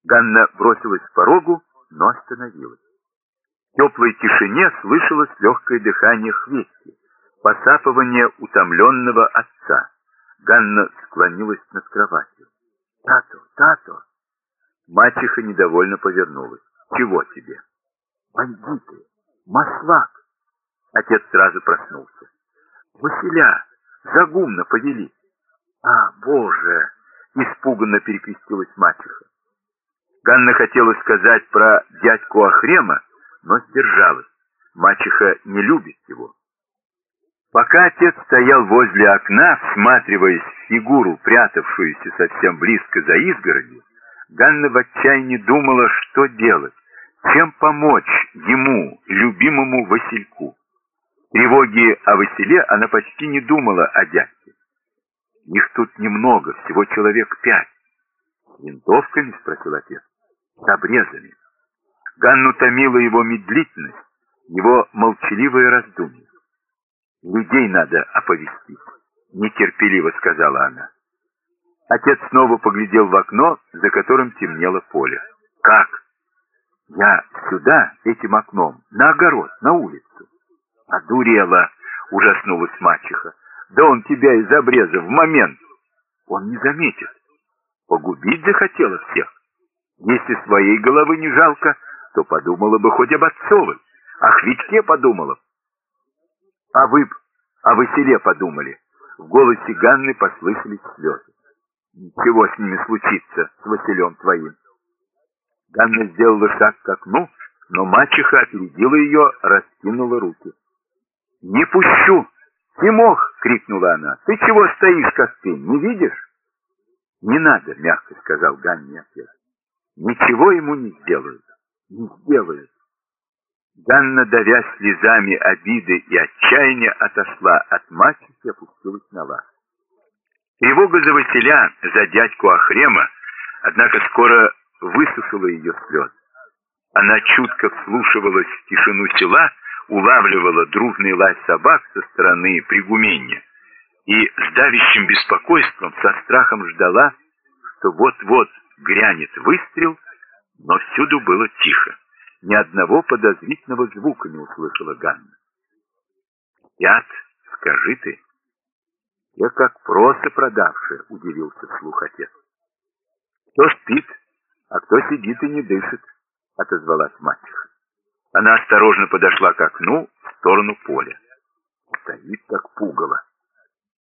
Ганна бросилась к порогу, но остановилась. В теплой тишине слышалось легкое дыхание Хвести, посапывание утомленного отца. Ганна склонилась над кроватью. «Тато, Тато!» Мачеха недовольно повернулась. «Чего тебе?» «Бандиты! Маслак!» Отец сразу проснулся. «Василя! Загумно повели!» «А, Боже!» — испуганно перекрестилась мачеха. Ганна хотела сказать про дядьку Ахрема, но сдержалась. Мачеха не любит его. Пока отец стоял возле окна, всматриваясь в фигуру, прятавшуюся совсем близко за изгородью, Ганна в отчаянии думала, что делать, чем помочь ему, любимому Васильку. В тревоге о Василе она почти не думала о дядьке. Их тут немного, всего человек 5. «С винтовками?» — спросил отец. «С обрезами». Ганну томила его медлительность, его молчаливое раздумье. «Людей надо оповестить», — нетерпеливо сказала она. Отец снова поглядел в окно, за которым темнело поле. «Как?» «Я сюда, этим окном, на огород, на улицу». «Одурела!» — ужаснулась мачеха. «Да он тебя из обреза в момент!» «Он не заметит. Погубить захотела всех. Если своей головы не жалко, то подумала бы хоть об отцовой, о Хвитьке подумала. А вы б о Василе подумали». В голосе Ганны послышались слезы. «Ничего с ними случится, с Василем твоим». Ганна сделала шаг к окну, но мачеха опередила ее, раскинула руки. «Не пущу! Тимох!» — крикнула она. «Ты чего стоишь, как пень, не видишь?» «Не надо», — мягко сказал Ганне отец. «Ничего ему не сделают. Не сделают». Ганна, давясь слезами обиды и отчаяния, отошла от мачехи и опустилась на лавку. Тревога за Василя, за дядьку Ахрема, однако скоро высушила ее слезы. Она чутко вслушивалась в тишину села, улавливала дружный лай собак со стороны Пригуменья и с давящим беспокойством, со страхом ждала, что вот-вот грянет выстрел, но всюду было тихо. Ни одного подозрительного звука не услышала Ганна. «Спят, скажи ты». «Я как просто продавшая», — удивился вслух отец. «Кто спит, а кто сидит и не дышит», — отозвалась мачеха. Она осторожно подошла к окну в сторону поля. «Стоит как пугало».